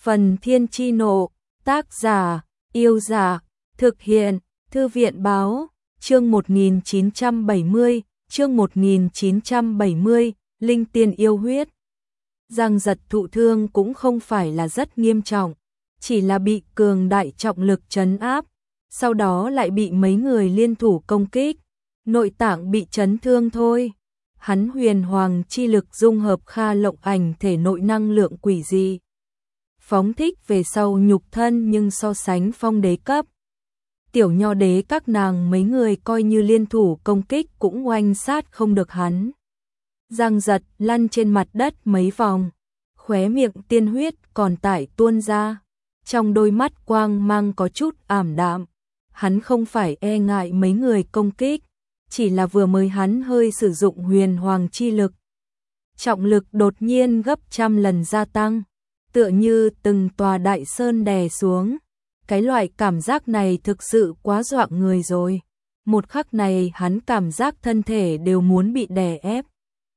Phần Thiên Chi Nộ, tác giả, Yêu Giả, thực hiện, Thư viện Báo, chương 1970, Linh Tiên Yêu Huyết. Giang Giật thụ thương cũng không phải là rất nghiêm trọng, chỉ là bị cường đại trọng lực trấn áp, sau đó lại bị mấy người liên thủ công kích, nội tạng bị chấn thương thôi. Hắn huyền hoàng chi lực dung hợp Kha Lộng Ảnh thể nội năng lượng quỷ dị, phóng thích về sau nhục thân, nhưng so sánh Phong Đế cấp, Tiểu Nho Đế các nàng mấy người coi như liên thủ công kích cũng oanh sát không được hắn. Giang Giật lăn trên mặt đất mấy vòng, khóe miệng tiên huyết còn tải tuôn ra, trong đôi mắt quang mang có chút ảm đạm. Hắn không phải e ngại mấy người công kích, chỉ là vừa mới hắn hơi sử dụng huyền hoàng chi lực, trọng lực đột nhiên gấp trăm lần gia tăng, tựa như từng tòa đại sơn đè xuống. Cái loại cảm giác này thực sự quá dọa người rồi. Một khắc này hắn cảm giác thân thể đều muốn bị đè ép.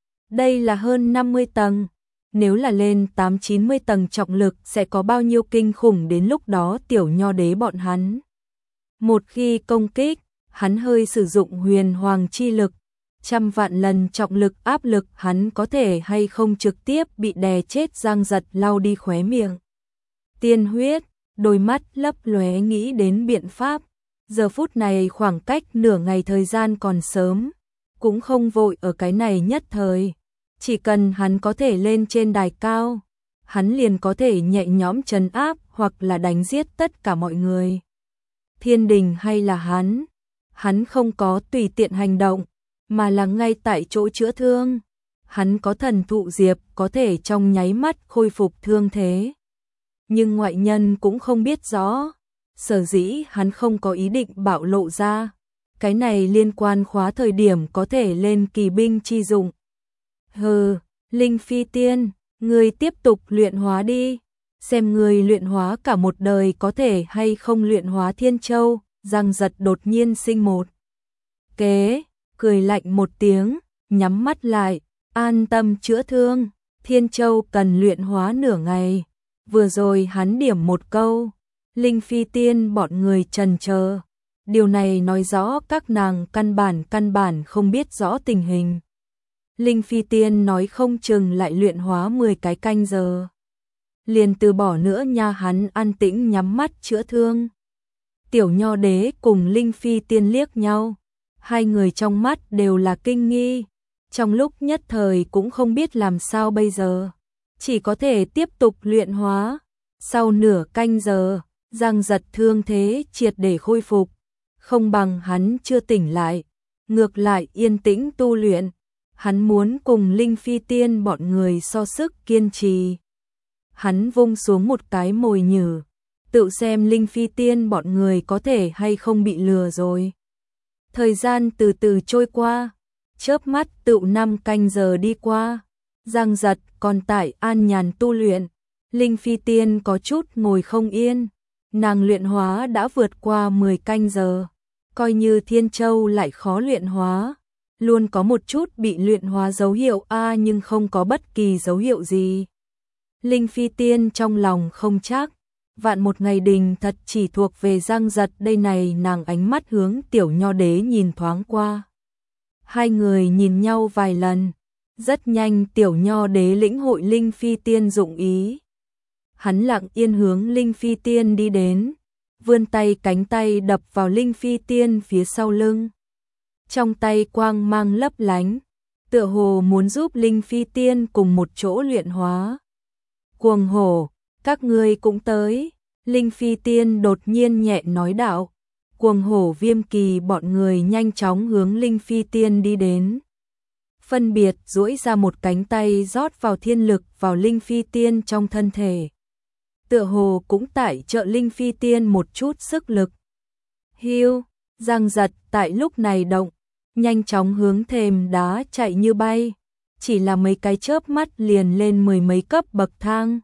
Đây là hơn 50 tầng. Nếu là lên 8-90 tầng trọng lực sẽ có bao nhiêu kinh khủng, đến lúc đó Tiểu Nho Đế bọn hắn. Một khi công kích, hắn hơi sử dụng huyền hoàng chi lực, trăm vạn lần trọng lực áp lực, hắn có thể hay không trực tiếp bị đè chết. Giang Giật lau đi khóe miệng tiên huyết, đôi mắt lấp lóe nghĩ đến biện pháp. Giờ phút này khoảng cách nửa ngày thời gian còn sớm, cũng không vội ở cái này nhất thời. Chỉ cần hắn có thể lên trên đài cao, hắn liền có thể nhẹ nhõm trấn áp hoặc là đánh giết tất cả mọi người. Thiên đình hay là hắn không có tùy tiện hành động, mà là ngay tại chỗ chữa thương. Hắn có thần thụ diệp có thể trong nháy mắt khôi phục thương thế. Nhưng ngoại nhân cũng không biết rõ, sở dĩ hắn không có ý định bạo lộ ra. Cái này liên quan khóa thời điểm có thể lên kỳ binh chi dụng. Hừ, Linh Phi Tiên, ngươi tiếp tục luyện hóa đi, xem ngươi luyện hóa cả một đời có thể hay không luyện hóa Thiên Châu. Giang Giật đột nhiên sinh một kế, cười lạnh một tiếng, nhắm mắt lại, an tâm chữa thương. Thiên Châu cần luyện hóa nửa ngày. Vừa rồi hắn điểm một câu, Linh Phi Tiên bọn người chần chờ. Điều này nói rõ các nàng căn bản không biết rõ tình hình. Linh Phi Tiên nói không chừng lại luyện hóa 10 cái canh giờ, liền từ bỏ nữa nha. Hắn an tĩnh nhắm mắt chữa thương. Tiểu Nho Đế cùng Linh Phi Tiên liếc nhau, hai người trong mắt đều là kinh nghi, trong lúc nhất thời cũng không biết làm sao bây giờ, chỉ có thể tiếp tục luyện hóa. Sau nửa canh giờ, Giang Giật thương thế triệt để khôi phục, không bằng hắn chưa tỉnh lại, ngược lại yên tĩnh tu luyện. Hắn muốn cùng Linh Phi Tiên bọn người so sức kiên trì. Hắn vung xuống một cái mồi nhử, tự xem Linh Phi Tiên bọn người có thể hay không bị lừa rồi. Thời gian từ từ trôi qua, chớp mắt tựu 5 canh giờ đi qua. Giang Giật còn tại an nhàn tu luyện, Linh Phi Tiên có chút ngồi không yên. Nàng luyện hóa đã vượt qua 10 canh giờ, coi như Thiên Châu lại khó luyện hóa, luôn có một chút bị luyện hóa dấu hiệu nhưng không có bất kỳ dấu hiệu gì. Linh Phi Tiên trong lòng không chắc, vạn một ngày đình thật chỉ thuộc về Giang Giật đây này. Nàng ánh mắt hướng Tiểu Nho Đế nhìn thoáng qua, hai người nhìn nhau vài lần. Rất nhanh Tiểu Nho Đế lĩnh hội Linh Phi Tiên dụng ý, hắn lặng yên hướng Linh Phi Tiên đi đến, vươn tay cánh tay đập vào Linh Phi Tiên phía sau lưng, trong tay quang mang lấp lánh, tựa hồ muốn giúp Linh Phi Tiên cùng một chỗ luyện hóa. Cuồng hổ, các ngươi cũng tới. Linh Phi Tiên đột nhiên nhẹ nói đạo. Cuồng hổ Viêm Kỳ bọn người nhanh chóng hướng Linh Phi Tiên đi đến, phân biệt duỗi ra một cánh tay rót vào thiên lực vào Linh Phi Tiên trong thân thể, tựa hồ cũng tại trợ Linh Phi Tiên một chút sức lực. Hiu, Giang Giật tại lúc này động, nhanh chóng hướng thềm đá chạy như bay, chỉ là mấy cái chớp mắt liền lên 10 mấy cấp bậc thang.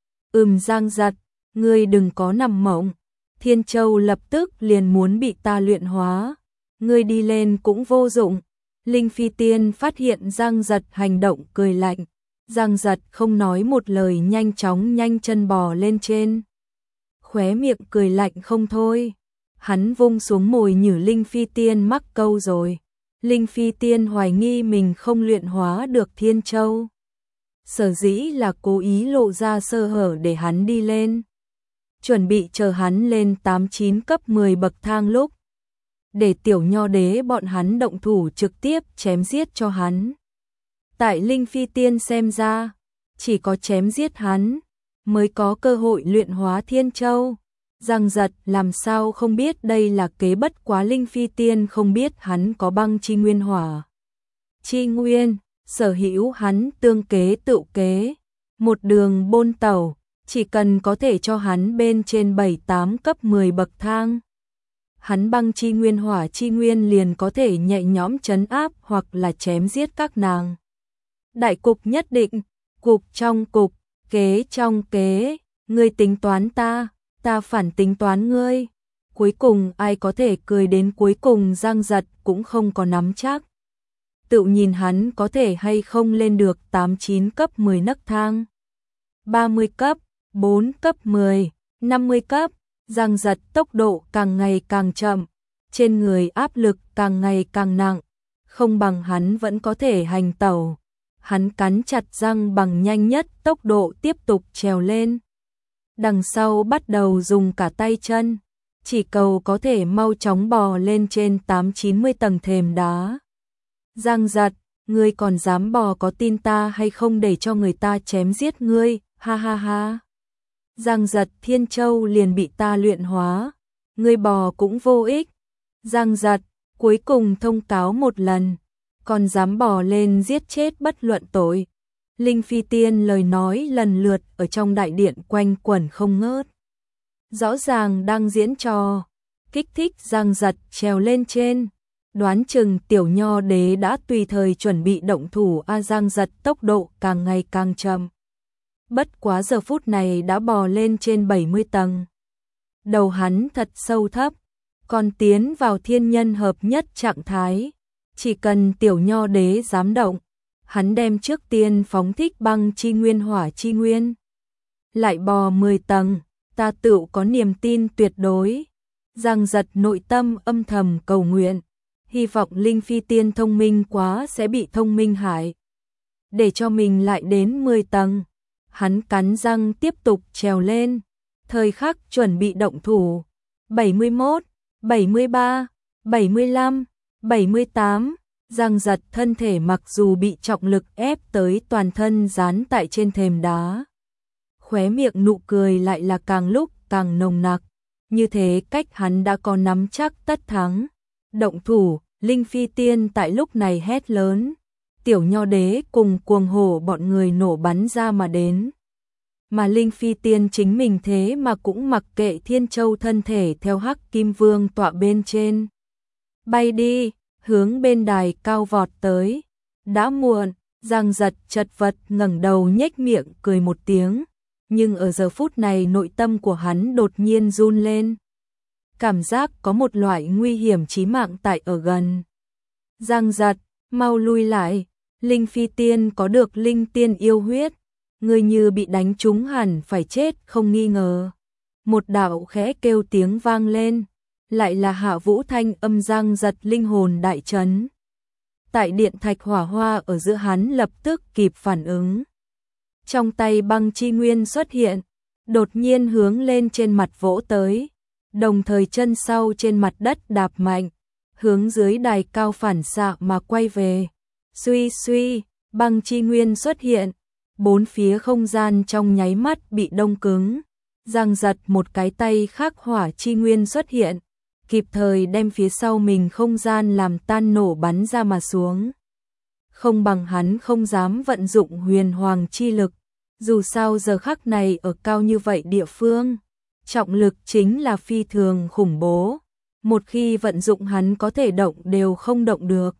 Giang Giật, ngươi đừng có nằm mộng, Thiên Châu lập tức liền muốn bị ta luyện hóa, ngươi đi lên cũng vô dụng. Linh Phi Tiên phát hiện Giang Giật hành động, cười lạnh, Giang Giật không nói một lời nhanh chóng nhanh chân bò lên trên. Khóe miệng cười lạnh không thôi. Hắn vung xuống mồi nhử Linh Phi Tiên mắc câu rồi. Linh Phi Tiên hoài nghi mình không luyện hóa được Thiên Châu. Sở dĩ là cố ý lộ ra sơ hở để hắn đi lên. Chuẩn bị chờ hắn lên 8-9 cấp 10 bậc thang lúc. Để tiểu nho đế bọn hắn động thủ trực tiếp chém giết cho hắn. Tại Linh Phi Tiên xem ra, chỉ có chém giết hắn mới có cơ hội luyện hóa Thiên Châu. Giang Giật làm sao không biết đây là kế, bất quá Linh Phi Tiên không biết hắn có băng chi nguyên hỏa. Chi nguyên, sở hữu hắn tương kế tự kế, một đường bôn tàu, chỉ cần có thể cho hắn bên trên 7-8 cấp 10 bậc thang. Hắn băng chi nguyên hỏa chi nguyên liền có thể nhẹ nhõm trấn áp hoặc là chém giết các nàng. Đại cục nhất định, cục trong cục, kế trong kế, ngươi tính toán ta phản tính toán ngươi. Cuối cùng ai có thể cười đến cuối cùng, Giang Giật cũng không có nắm chắc. Tự nhìn hắn có thể hay không lên được 8-9 cấp 10 nấc thang. 30 cấp, 4 cấp 10, 50 cấp, Giang Giật tốc độ càng ngày càng chậm, trên người áp lực càng ngày càng nặng, không bằng hắn vẫn có thể hành tẩu. Hắn cắn chặt răng bằng nhanh nhất tốc độ tiếp tục trèo lên. Đằng sau bắt đầu dùng cả tay chân, chỉ cầu có thể mau chóng bò lên trên 8-90 tầng thềm đá. Giang Giật, ngươi còn dám bò, có tin ta hay không để cho người ta chém giết ngươi, ha ha ha. Giang Giật, Thiên Châu liền bị ta luyện hóa, ngươi bò cũng vô ích. Giang Giật, cuối cùng thông cáo một lần, còn dám bò lên giết chết bất luận tội. Linh Phi Tiên lời nói lần lượt ở trong đại điện quanh quẩn không ngớt. Rõ ràng đang diễn trò, kích thích Giang Giật trèo lên trên. Đoán chừng tiểu nho đế đã tùy thời chuẩn bị động thủ, Giang Giật tốc độ càng ngày càng chậm. Bất quá giờ phút này đã bò lên trên 70 tầng. Đầu hắn thật sâu thấp, còn tiến vào thiên nhân hợp nhất trạng thái. Chỉ cần tiểu nho đế dám động, hắn đem trước tiên phóng thích băng chi nguyên hỏa chi nguyên. Lại bò 10 tầng, ta tự có niềm tin tuyệt đối. Giang Giật nội tâm âm thầm cầu nguyện, hy vọng Linh Phi Tiên thông minh quá sẽ bị thông minh hại. Để cho mình lại đến 10 tầng, hắn cắn răng tiếp tục trèo lên. Thời khắc chuẩn bị động thủ, 71, 73, 75, 78, Giang Giật thân thể mặc dù bị trọng lực ép tới toàn thân dán tại trên thềm đá. Khóe miệng nụ cười lại là càng lúc càng nồng nặc, như thế cách hắn đã có nắm chắc tất thắng. Động thủ, Linh Phi Tiên tại lúc này hét lớn, tiểu nho đế cùng cuồng hổ bọn người nổ bắn ra mà đến. Mà Linh Phi Tiên chính mình thế mà cũng mặc kệ Thiên Châu, thân thể theo Hắc Kim Vương tọa bên trên. Bay đi, hướng bên đài cao vọt tới. Đã muộn, Giang Giật chật vật ngẩng đầu nhếch miệng cười một tiếng, nhưng ở giờ phút này nội tâm của hắn đột nhiên run lên. Cảm giác có một loại nguy hiểm chí mạng tại ở gần. Giang Giật, mau lui lại, Linh Phi Tiên có được linh tiên yêu huyết, người như bị đánh trúng hẳn phải chết không nghi ngờ. Một đạo khẽ kêu tiếng vang lên, lại là Hạ Vũ thanh âm. Giang Giật linh hồn đại chấn. Tại điện thạch hỏa hoa ở giữa hắn lập tức kịp phản ứng. Trong tay băng chi nguyên xuất hiện, đột nhiên hướng lên trên mặt vỗ tới, đồng thời chân sau trên mặt đất đạp mạnh, hướng dưới đài cao phản xạ mà quay về. Suy suy, băng chi nguyên xuất hiện, bốn phía không gian trong nháy mắt bị đông cứng. Giang Giật một cái tay khác hỏa chi nguyên xuất hiện, kịp thời đem phía sau mình không gian làm tan nổ bắn ra mà xuống. Không bằng hắn không dám vận dụng huyền hoàng chi lực, dù sao giờ khắc này ở cao như vậy địa phương, trọng lực chính là phi thường khủng bố, một khi vận dụng hắn có thể động đều không động được.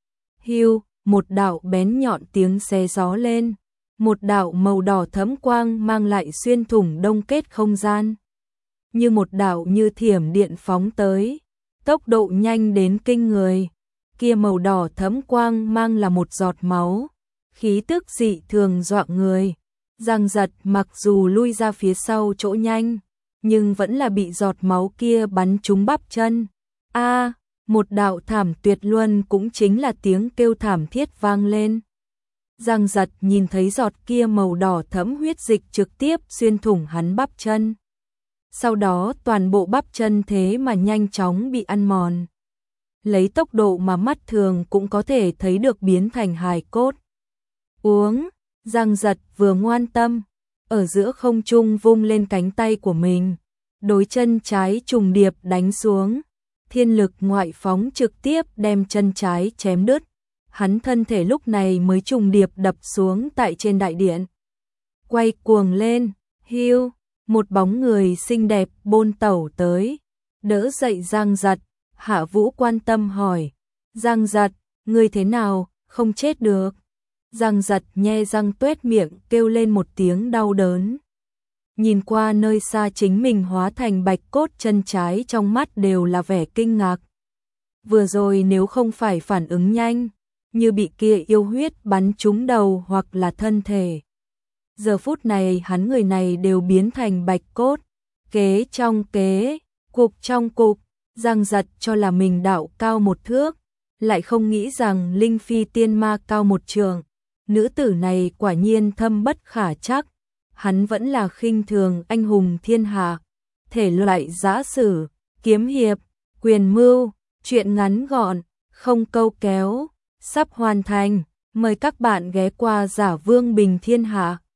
Hưu, một đạo bén nhọn tiếng xé gió lên, một đạo màu đỏ thẫm quang mang lại xuyên thủng đông kết không gian. Như một đạo như thiểm điện phóng tới, tốc độ nhanh đến kinh người. Kia màu đỏ thẫm quang mang là một giọt máu, khí tức dị thường dọa người. Giang Giật mặc dù lui ra phía sau chỗ nhanh, nhưng vẫn là bị giọt máu kia bắn trúng bắp chân. A, một đạo thảm tuyệt luân, cũng chính là tiếng kêu thảm thiết vang lên. Giang Giật nhìn thấy giọt kia màu đỏ thẫm huyết dịch trực tiếp xuyên thủng hắn bắp chân. Sau đó toàn bộ bắp chân thế mà nhanh chóng bị ăn mòn. Lấy tốc độ mà mắt thường cũng có thể thấy được biến thành hài cốt. Uống, Giang Giật vừa ngoan tâm, ở giữa không trung vung lên cánh tay của mình, đối chân trái trùng điệp đánh xuống. Thiên lực ngoại phóng trực tiếp đem chân trái chém đứt. Hắn thân thể lúc này mới trùng điệp đập xuống tại trên đại điện. Quay cuồng lên, hiu, một bóng người xinh đẹp bôn tẩu tới, đỡ dậy Giang Giật. Hạ Vũ quan tâm hỏi, Giang Giật, ngươi thế nào, không chết được? Giang Giật nhe răng tuét miệng kêu lên một tiếng đau đớn. Nhìn qua nơi xa chính mình hóa thành bạch cốt chân trái, trong mắt đều là vẻ kinh ngạc. Vừa rồi nếu không phải phản ứng nhanh, như bị kia yêu huyết bắn trúng đầu hoặc là thân thể, giờ phút này hắn người này đều biến thành bạch cốt. Kế trong kế, cục trong cục, Giang Giật cho là mình đạo cao một thước, lại không nghĩ rằng Linh Phi tiên ma cao một trượng. Nữ tử này quả nhiên thâm bất khả trắc. Hắn vẫn là khinh thường anh hùng thiên hạ, thể loại giã sử, kiếm hiệp, quyền mưu, truyện ngắn gọn, không câu kéo, sắp hoàn thành. Mời các bạn ghé qua Giả Vương Bình Thiên Hạ.